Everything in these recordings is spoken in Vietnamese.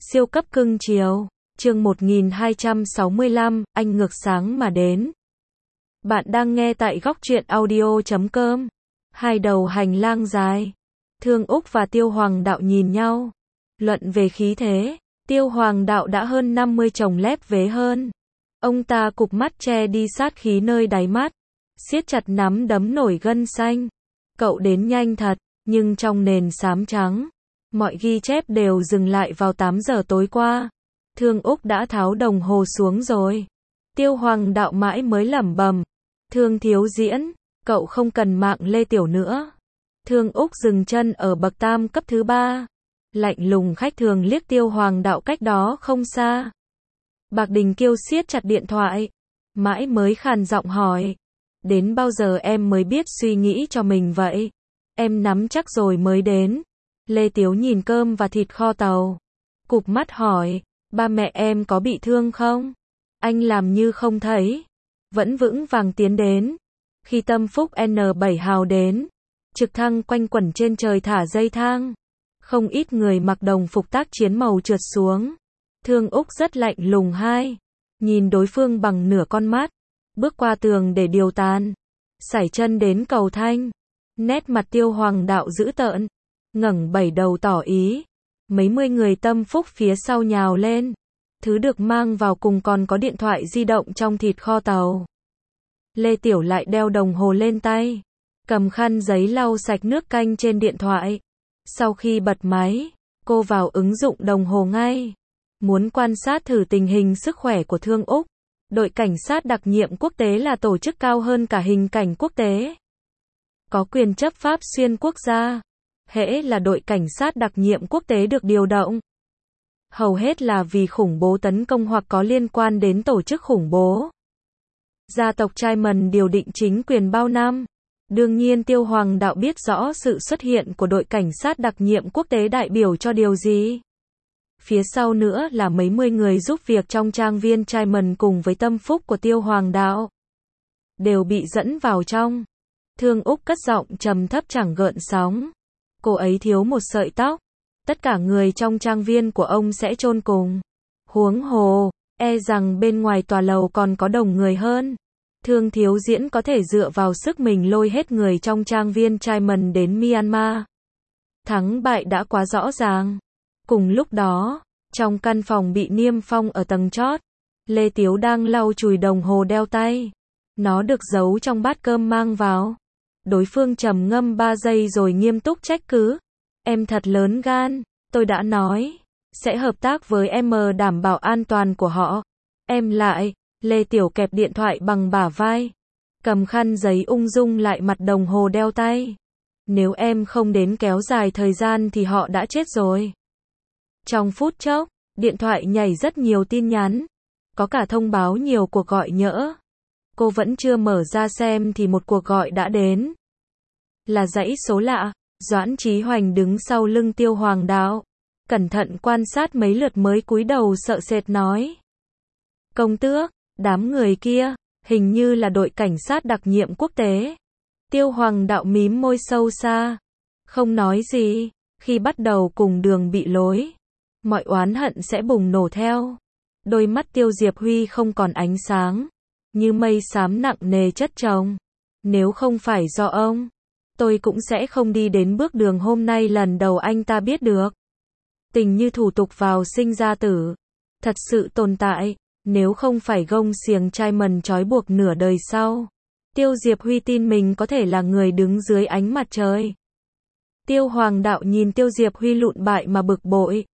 Siêu cấp cưng chiều. Chương 1265, anh ngược sáng mà đến. Bạn đang nghe tại góc truyện audio.com. Hai đầu hành lang dài. Thương Úc và Tiêu Hoàng Đạo nhìn nhau. Luận về khí thế, Tiêu Hoàng Đạo đã hơn 50 chồng lép vế hơn. Ông ta cụp mắt che đi sát khí nơi đáy mắt. Siết chặt nắm đấm nổi gân xanh. Cậu đến nhanh thật, nhưng trong nền xám trắng. Mọi ghi chép đều dừng lại vào 8 giờ tối qua. Thương Úc đã tháo đồng hồ xuống rồi. Tiêu Hoàng Đạo mãi mới lẩm bẩm. Thương thiếu diễn, cậu không cần mạng Lê Tiểu nữa. Thương Úc dừng chân ở bậc tam cấp thứ 3. Lạnh lùng khách thường liếc Tiêu Hoàng Đạo cách đó không xa. Bạc Đình Kiêu siết chặt điện thoại. Mãi mới khàn giọng hỏi. Đến bao giờ em mới biết suy nghĩ cho mình vậy? Em nắm chắc rồi mới đến. Lê Tiếu nhìn cơm và thịt kho tàu. Cụp mắt hỏi, ba mẹ em có bị thương không? Anh làm như không thấy. Vẫn vững vàng tiến đến. Khi Tâm Phúc N7 hào đến, trực thăng quanh quẩn trên trời thả dây thang. Không ít người mặc đồng phục tác chiến màu trượt xuống. Thương Úc rất lạnh lùng nhìn đối phương bằng nửa con mắt. Bước qua tường để điều tàn. Sải chân đến cầu thang. Nét mặt Tiêu Hoàng Đạo dữ tợn. Ngẩng 7 đầu tỏ ý. Mấy mươi người Tâm Phúc phía sau nhào lên. Thứ được mang vào cùng còn có điện thoại di động trong thịt kho tàu. Lê Tiểu lại đeo đồng hồ lên tay. Cầm khăn giấy lau sạch nước canh trên điện thoại. Sau khi bật máy, cô vào ứng dụng đồng hồ ngay. Muốn quan sát thử tình hình sức khỏe của Thương Úc. Đội cảnh sát đặc nhiệm quốc tế là tổ chức cao hơn cả hình cảnh quốc tế. Có quyền chấp pháp xuyên quốc gia. Hễ là đội cảnh sát đặc nhiệm quốc tế được điều động. Hầu hết là vì khủng bố tấn công hoặc có liên quan đến tổ chức khủng bố. Gia tộc Chaiman điều định chính quyền bao năm. Đương nhiên Tiêu Hoàng Đạo biết rõ sự xuất hiện của đội cảnh sát đặc nhiệm quốc tế đại biểu cho điều gì. Phía sau nữa là mấy mươi người giúp việc trong trang viên Chaiman cùng với Tâm Phúc của Tiêu Hoàng Đạo. Đều bị dẫn vào trong. Thương Úc cất giọng trầm thấp chẳng gợn sóng. Cô ấy thiếu một sợi tóc. Tất cả người trong trang viên của ông sẽ chôn cùng. Huống hồ, e rằng bên ngoài tòa lầu còn có đồng người hơn. Thương thiếu diễn có thể dựa vào sức mình lôi hết người trong trang viên Chaiman đến Myanmar. Thắng bại đã quá rõ ràng. Cùng lúc đó, trong căn phòng bị niêm phong ở tầng chót, Lê Tiếu đang lau chùi đồng hồ đeo tay. Nó được giấu trong bát cơm mang vào. Đối phương trầm ngâm 3 giây rồi nghiêm túc trách cứ. Em thật lớn gan, tôi đã nói, sẽ hợp tác với em đảm bảo an toàn của họ. Em lại, Lê Tiểu kẹp điện thoại bằng bả vai. Cầm khăn giấy ung dung lại mặt đồng hồ đeo tay. Nếu em không đến kéo dài thời gian thì họ đã chết rồi. Trong phút chốc, điện thoại nhảy rất nhiều tin nhắn. Có cả thông báo nhiều cuộc gọi nhỡ. Cô vẫn chưa mở ra xem thì một cuộc gọi đã đến. Là dãy số lạ. Doãn Chí Hoành đứng sau lưng Tiêu Hoàng Đạo. Cẩn thận quan sát mấy lượt mới cúi đầu sợ sệt nói. Công tước, đám người kia, hình như là đội cảnh sát đặc nhiệm quốc tế. Tiêu Hoàng Đạo mím môi sâu xa. Không nói gì, khi bắt đầu cùng đường bị lối. Mọi oán hận sẽ bùng nổ theo. Đôi mắt Tiêu Diệp Huy không còn ánh sáng. Như mây xám nặng nề chất chồng. Nếu không phải do ông, tôi cũng sẽ không đi đến bước đường hôm nay lần đầu anh ta biết được. Tình như thủ tục vào sinh ra tử. Thật sự tồn tại. Nếu không phải gông xiềng Chaiman trói buộc nửa đời sau. Tiêu Diệp Huy tin mình có thể là người đứng dưới ánh mặt trời. Tiêu Hoàng Đạo nhìn Tiêu Diệp Huy lụn bại mà bực bội.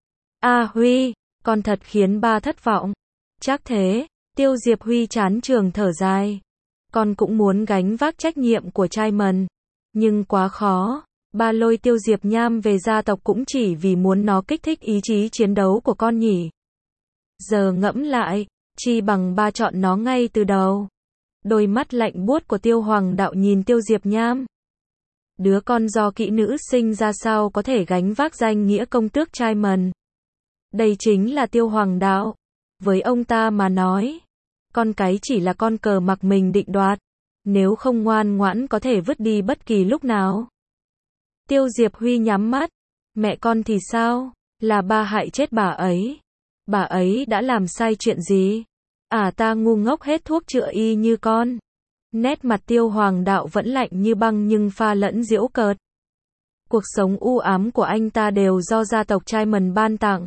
Huy, con thật khiến ba thất vọng. Chắc thế, Tiêu Diệp Huy chán trường thở dài. Con cũng muốn gánh vác trách nhiệm của Chaiman. Nhưng quá khó. Ba lôi Tiêu Diệp Nham về gia tộc cũng chỉ vì muốn nó kích thích ý chí chiến đấu của con nhỉ. Giờ ngẫm lại, chi bằng ba chọn nó ngay từ đầu. Đôi mắt lạnh buốt của Tiêu Hoàng Đạo nhìn Tiêu Diệp Nham. Đứa con do kỹ nữ sinh ra sao có thể gánh vác danh nghĩa công tước Chaiman. Đây chính là Tiêu Hoàng Đạo. Với ông ta mà nói, con cái chỉ là con cờ mặc mình định đoạt. Nếu không ngoan ngoãn có thể vứt đi bất kỳ lúc nào. Tiêu Diệp Huy nhắm mắt. Mẹ con thì sao? Là ba hại chết bà ấy. Bà ấy đã làm sai chuyện gì? À ta ngu ngốc hết thuốc chữa y như con. Nét mặt Tiêu Hoàng Đạo vẫn lạnh như băng nhưng pha lẫn giễu cợt. Cuộc sống u ám của anh ta đều do gia tộc Trimon ban tặng.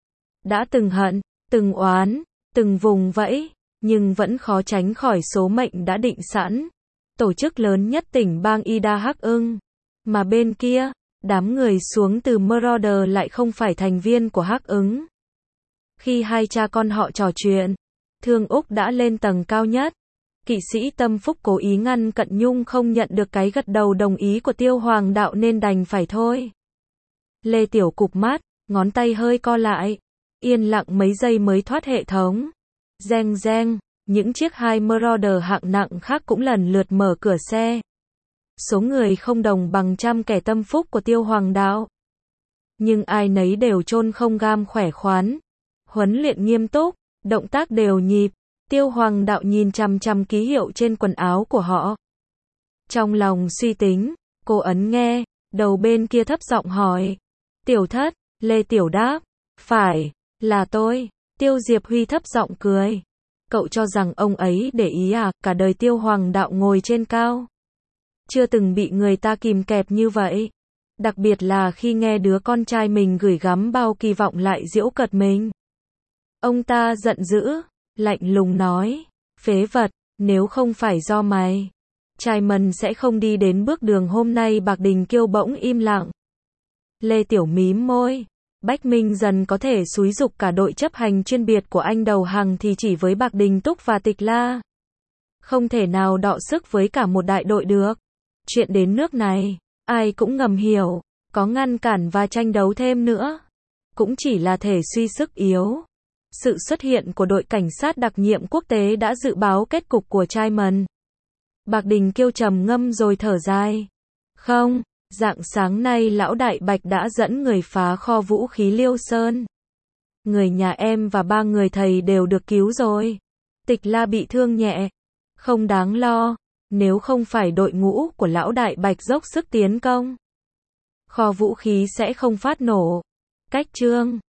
Đã từng hận, từng oán, từng vùng vẫy, nhưng vẫn khó tránh khỏi số mệnh đã định sẵn. Tổ chức lớn nhất tỉnh bang Ida Hắc Ưng. Mà bên kia, đám người xuống từ Marauder lại không phải thành viên của Hắc Ứng. Khi hai cha con họ trò chuyện, Thương Úc đã lên tầng cao nhất. Kỵ sĩ Tâm Phúc cố ý ngăn Cận Nhung không nhận được cái gật đầu đồng ý của Tiêu Hoàng Đạo nên đành phải thôi. Lê Tiểu cụp mắt, ngón tay hơi co lại. Yên lặng mấy giây mới thoát hệ thống. Reng reng, những chiếc hai Marauder hạng nặng khác cũng lần lượt mở cửa xe. Số người không đồng bằng trăm kẻ tâm phúc của Tiêu Hoàng Đạo. Nhưng ai nấy đều chôn không gam khỏe khoắn. Huấn luyện nghiêm túc, động tác đều nhịp. Tiêu Hoàng Đạo nhìn chằm chằm ký hiệu trên quần áo của họ. Trong lòng suy tính, cô ấn nghe, đầu bên kia thấp giọng hỏi. Tiểu Thất, Lê Tiểu đáp. Phải, là tôi. Tiêu Diệp Huy thấp giọng cười. Cậu cho rằng ông ấy để ý à, cả đời Tiêu Hoàng Đạo ngồi trên cao. Chưa từng bị người ta kìm kẹp như vậy. Đặc biệt là khi nghe đứa con trai mình gửi gắm bao kỳ vọng lại giễu cợt mình. Ông ta giận dữ, lạnh lùng nói. Phế vật, nếu không phải do mày, Trimon sẽ không đi đến bước đường hôm nay. Bạc Đình Kiêu bỗng im lặng. Lê Tiểu mím môi. Bách Minh dần có thể xúi giục cả đội chấp hành chuyên biệt của anh đầu hàng thì chỉ với Bạc Đình Túc và Tịch La. Không thể nào đọ sức với cả một đại đội được. Chuyện đến nước này, ai cũng ngầm hiểu, có ngăn cản và tranh đấu thêm nữa, cũng chỉ là thể suy sức yếu. Sự xuất hiện của đội cảnh sát đặc nhiệm quốc tế đã dự báo kết cục của Trimon. Bạc Đình Kiêu trầm ngâm rồi thở dài. Không, rạng sáng nay lão đại Bạch đã dẫn người phá kho vũ khí Liêu Sơn. Người nhà em và ba người thầy đều được cứu rồi. Tịch La bị thương nhẹ, không đáng lo. Nếu không phải đội ngũ của lão đại Bạch dốc sức tiến công, kho vũ khí sẽ không phát nổ. Cách chương